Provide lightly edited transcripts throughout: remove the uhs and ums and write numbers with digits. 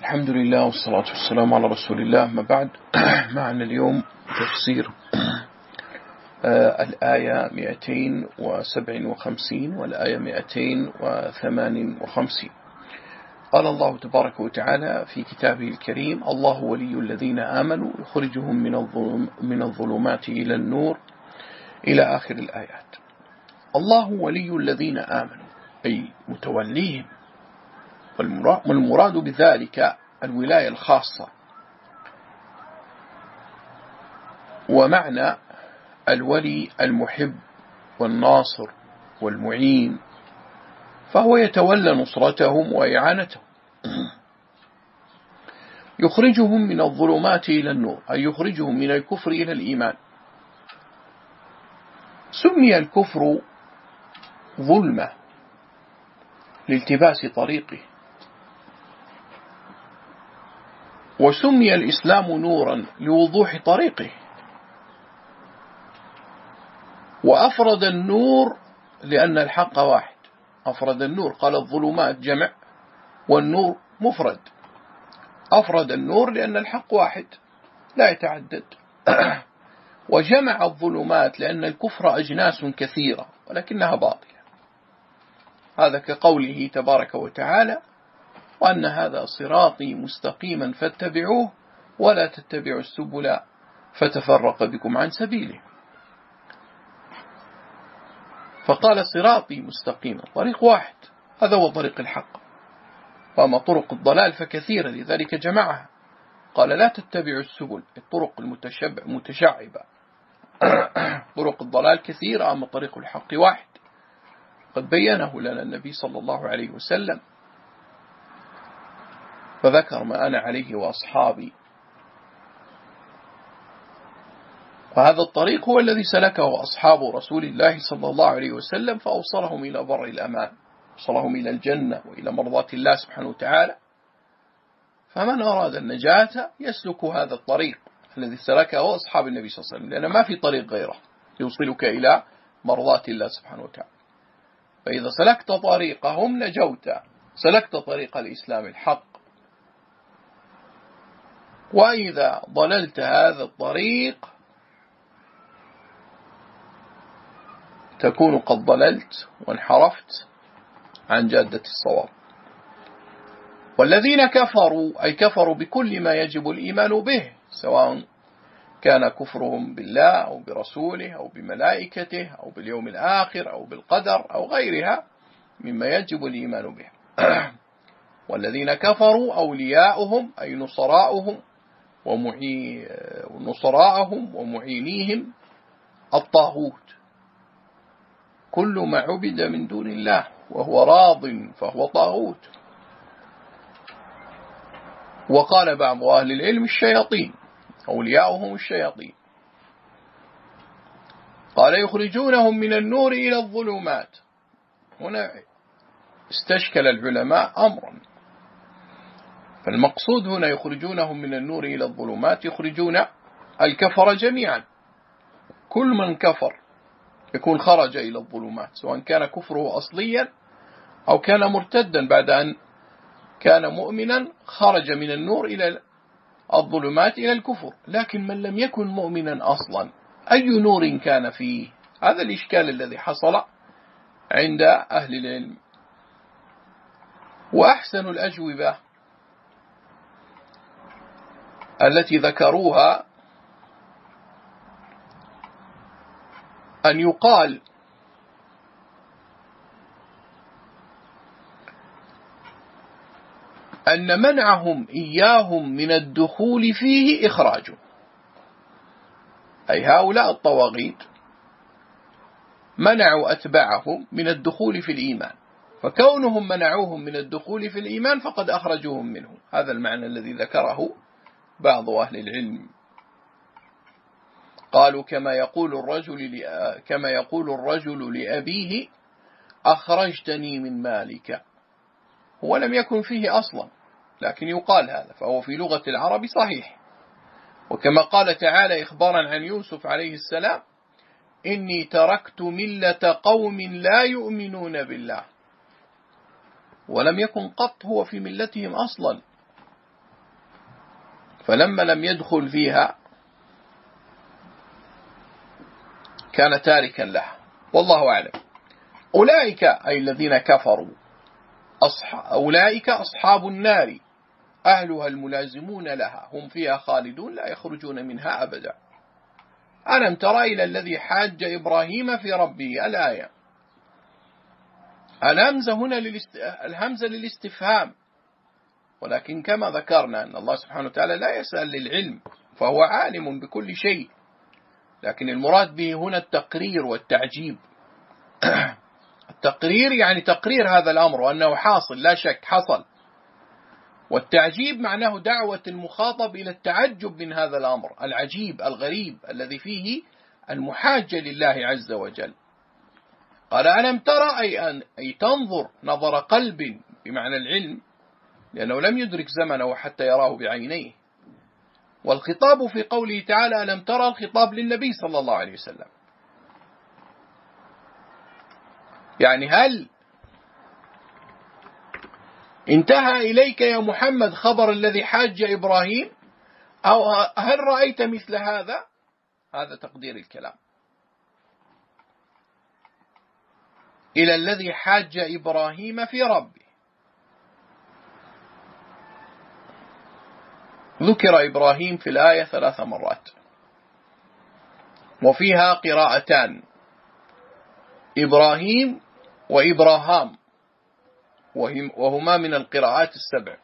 الحمد لله والصلاة والسلام على رسول الله. ما بعد، معنا اليوم تفسير الآية 257 والآية 258. قال الله تبارك وتعالى في كتابه الكريم: الله ولي الذين آمنوا يخرجهم من الظلمات إلى النور، إلى آخر الآيات. الله ولي الذين آمنوا أي متوليهم، والمراد بذلك الولاية الخاصة. ومعنى الولي المحب والناصر والمعين، فهو يتولى نصرتهم وإعانتهم. يخرجهم من الظلمات إلى النور، أي يخرجهم من الكفر إلى الإيمان. سمي الكفر ظلمة لالتباس طريقه، وسمي الإسلام نورا لوضوح طريقه. وأفرد النور لأن الحق واحد، أفرد النور، قال الظلمات جمع والنور مفرد. أفرد النور لأن الحق واحد لا يتعدد. وجمع الظلمات لأن الكفر أجناس كثيرة ولكنها باطلة. هذا كقوله تبارك وتعالى: وأن هذا صراطي مستقيما فاتبعوه ولا تتبعوا السبل فتفرق بكم عن سبيله. فقال صراطي مستقيما، طريق واحد، هذا هو طريق الحق. وأما طرق الضلال فكثيرة، لذلك جمعها، قال لا تتبعوا السبل، الطرق المتشعبة. طرق الضلال كثيرة، أما طريق الحق واحد، قد بينه لنا النبي صلى الله عليه وسلم، فذكر ما أنا عليه وأصحابي. وهذا الطريق هو الذي سلكه أصحاب رسول الله صلى الله عليه وسلم، فأوصلهم إلى بر الأمان، وصلهم إلى الجنة وإلى مرضاة الله سبحانه وتعالى. فمن أراد النجاة يسلك هذا الطريق الذي سلكه أصحاب النبي صلى الله عليه وسلم، لأن ما في طريق غيره يوصلك إلى مرضاة الله سبحانه وتعالى. فإذا سلكت طريقهم نجوت، سلكت طريق الإسلام الحق. وإذا ضللت هذا الطريق تكون قد ضللت وانحرفت عن جادة الصواب. والذين كفروا أي كفروا بكل ما يجب الإيمان به، سواء كان كفرهم بالله أو برسوله أو بملائكته أو باليوم الآخر أو بالقدر أو غيرها مما يجب الإيمان به. والذين كفروا أولياؤهم أي نصراءهم ومعينيهم الطاغوت، كل ما عبد من دون الله وهو راض فهو طاغوت. وقال بعض أهل العلم الشياطين، أولياؤهم الشياطين. قال يخرجونهم من النور إلى الظلمات. هنا استشكل العلماء أمرا، فالمقصود هنا يخرجونهم من النور إلى الظلمات، يخرجون الكفر جميعا. كل من كفر يكون خرج إلى الظلمات، سواء كان كفره أصليا أو كان مرتدا بعد أن كان مؤمنا، خرج من النور إلى الظلمات إلى الكفر. لكن من لم يكن مؤمنا أصلا، أي نور كان فيه؟ هذا الإشكال الذي حصل عند أهل العلم. وأحسن الأجوبة التي ذكروها أن يقال أن منعهم إياهم من الدخول فيه إخراجه، أي هؤلاء الطواغيت منعوا أتباعهم من الدخول في الإيمان، فكونهم منعوهم من الدخول في الإيمان فقد أخرجوهم منه. هذا المعنى الذي ذكره بعض أهل العلم. قالوا كما يقول الرجل لأبيه: أخرجتني من مالك. هو لم يكن فيه أصلا، لكن يقال هذا، فهو في لغة العرب صحيح. وكما قال تعالى إخبارا عن يوسف عليه السلام: إني تركت ملة قوم لا يؤمنون بالله. ولم يكن قط هو في ملتهم أصلا، فلما لم يدخل فيها كان تاركا لها، والله أعلم. أولئك أي الذين كفروا أولئك أصحاب النار أهلها الملازمون لها هم فيها خالدون لا يخرجون منها أبدا. ألم تر إلى الذي حاج إبراهيم في ربه الآية. الهمزة هنا الهمزة للاستفهام، ولكن كما ذكرنا أن الله سبحانه وتعالى لا يسأل للعلم، فهو عالم بكل شيء، لكن المراد به هنا التقرير والتعجيب. التقرير يعني تقرير هذا الأمر وأنه حاصل لا شك حصل، والتعجيب معناه دعوة المخاطب إلى التعجب من هذا الأمر العجيب الغريب الذي فيه المحاجة لله عز وجل. قال ألم ترى أي تنظر نظر قلب بمعنى العلم، لأنه لم يدرك زمنه حتى يراه بعينيه. والخطاب في قوله تعالى ألم ترى الخطاب للنبي صلى الله عليه وسلم، يعني هل انتهى إليك يا محمد خبر الذي حاج إبراهيم، أو هل رأيت مثل هذا؟ هذا تقدير الكلام. إلى الذي حاج إبراهيم في ربه. ذكر إبراهيم في الآية 3 مرات، وفيها قراءتان، إبراهيم وإبراهام، وهما من القراءات 7.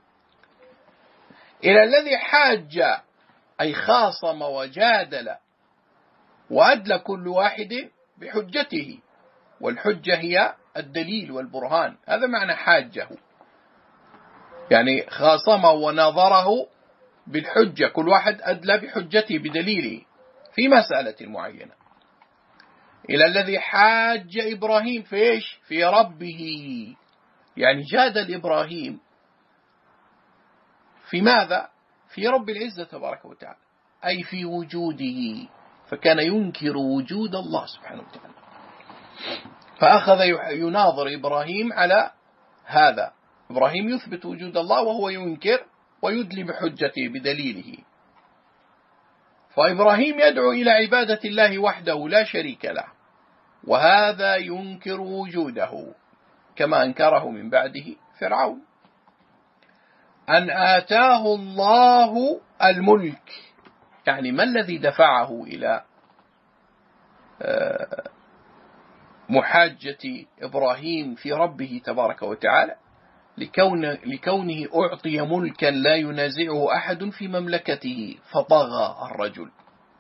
إلى الذي حاج أي خاصم وجادل وأدلى كل واحد بحجته، والحجة هي الدليل والبرهان، هذا معنى حاجه، يعني خاصمه وناظره بالحجة، كل واحد أدلى بحجته بدليله في مسألة معينة. إلى الذي حاج إبراهيم في إيش؟ في ربه، يعني جادل إبراهيم في ماذا؟ في رب العزة تبارك وتعالى، أي في وجوده، فكان ينكر وجود الله سبحانه وتعالى، فأخذ يناظر إبراهيم على هذا. إبراهيم يثبت وجود الله وهو ينكر ويدلي بحجته بدليله. فإبراهيم يدعو إلى عبادة الله وحده لا شريك له، وهذا ينكر وجوده كما أنكره من بعده فرعون. أن آتاه الله الملك، يعني ما الذي دفعه إلى محاجة إبراهيم في ربه تبارك وتعالى؟ لكونه أعطي ملكا لا ينازعه أحد في مملكته فطغى الرجل،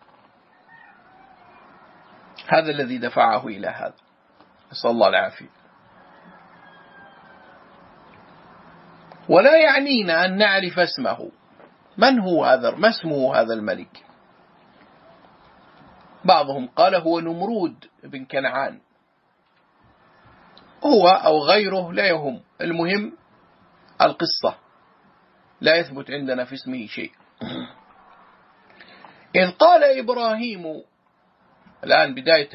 هذا الذي دفعه إلى هذا، نسأل الله العافية. ولا يعنينا أن نعرف اسمه، من هو هذا، ما اسمه هذا الملك؟ بعضهم قال هو نمرود بن كنعان، هو أو غيره لا يهم، المهم القصة، لا يثبت عندنا في اسمه شيء. إذ قال إبراهيم، الآن بداية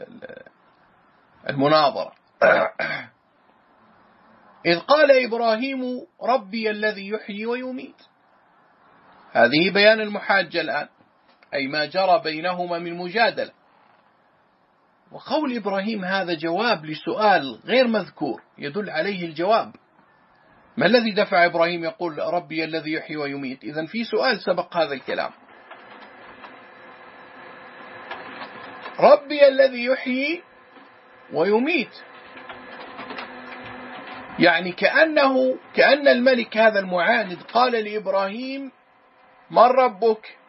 المناظرة، إذ قال إبراهيم ربي الذي يحيي ويميت، هذه بيان المحاجة الآن، أي ما جرى بينهما من مجادلة. وقول إبراهيم هذا جواب لسؤال غير مذكور يدل عليه الجواب. ما الذي دفع إبراهيم يقول ربي الذي يحيي ويميت؟ إذن في سؤال سبق هذا الكلام. ربي الذي يحيي ويميت، يعني كأن الملك هذا المعاند قال لإبراهيم من ربك؟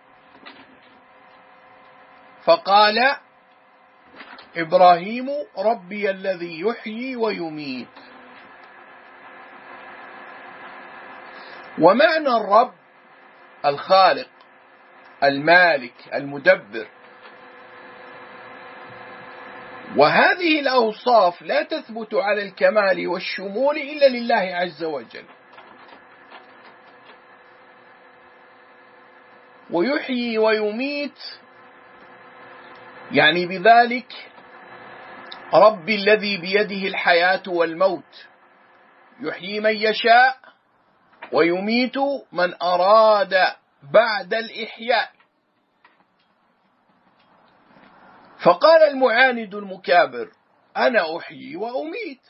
فقال إبراهيم ربي الذي يحيي ويميت. ومعنى الرب الخالق المالك المدبر، وهذه الأوصاف لا تثبت على الكمال والشمول إلا لله عز وجل. ويحيي ويميت يعني بذلك ربي الذي بيده الحياة والموت، يحيي من يشاء ويميت من أراد بعد الإحياء. فقال المعاند المكابر: أنا أحيي وأميت.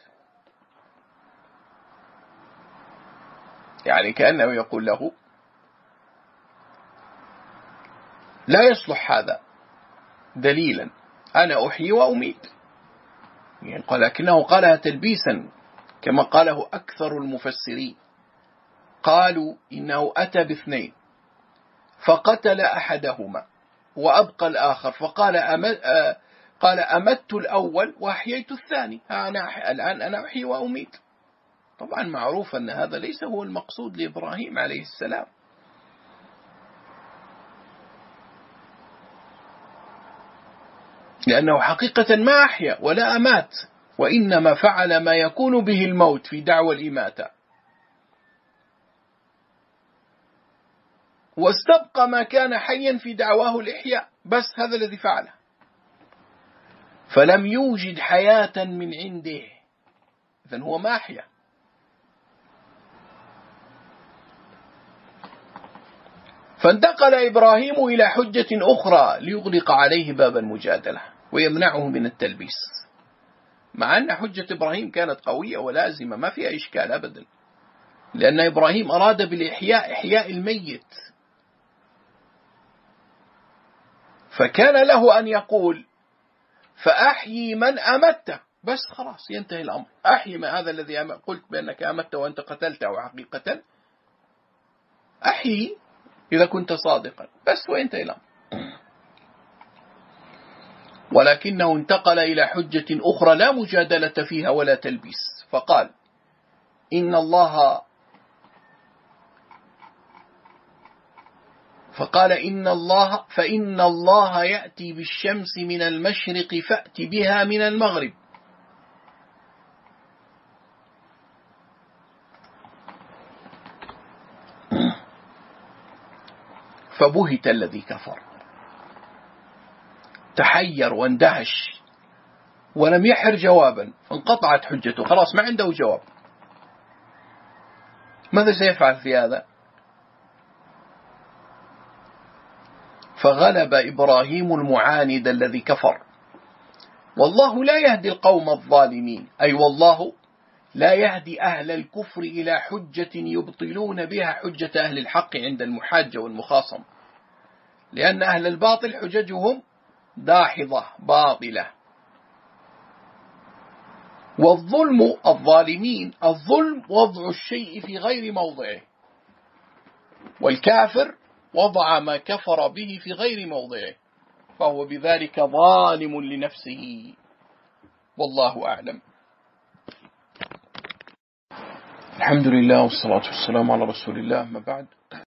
يعني كأنه يقول له لا يصلح هذا دليلا، أنا أحيي وأميت. يعني لكنه قالها تلبيسا كما قاله أكثر المفسرين، قالوا إنه أتى باثنين فقتل أحدهما وأبقى الآخر، فقال قال أمت الأول وأحييت الثاني، الآن أنا أحيي وأميت. طبعا معروف أن هذا ليس هو المقصود لإبراهيم عليه السلام، لأنه حقيقة ما أحيا ولا أمات، وإنما فعل ما يكون به الموت في دعوى الإماتة، واستبقى ما كان حيا في دعواه الإحياء، بس هذا الذي فعله، فلم يوجد حياة من عنده، إذن هو ما أحيا. فانتقل إبراهيم إلى حجة أخرى ليغلق عليه باب المجادلة ويمنعه من التلبيس، مع أن حجة إبراهيم كانت قوية ولازمة ما فيها إشكال أبدا، لأن إبراهيم أراد بالإحياء إحياء الميت، فكان له أن يقول فأحيي من أمته، بس خلاص ينتهي الأمر، أحيي ما هذا الذي قلت بأنك أمته وأنت قتلته حقيقة، أحيي إذا كنت صادقا، بس وينتهي الأمر. ولكنه انتقل إلى حجة أخرى لا مجادلة فيها ولا تلبيس، فقال فإن الله يأتي بالشمس من المشرق فأت بها من المغرب. فبهت الذي كفر، تحير واندهش ولم يحر جوابا، فانقطعت حجته، خلاص ما عنده جواب. ماذا سيفعل في هذا؟ فغلب إبراهيم المعاند الذي كفر: والله لا يهدي القوم الظالمين، أي والله لا يهدي أهل الكفر إلى حجة يبطلون بها حجة أهل الحق عند المحاجة والمخاصمة، لأن أهل الباطل حججهم داحضة باطلة. والظلم الظالمين، الظلم وضع الشيء في غير موضعه، والكافر وضع ما كفر به في غير موضعه، فهو بذلك ظالم لنفسه، والله أعلم. الحمد لله والصلاة والسلام على رسول الله، ما بعد.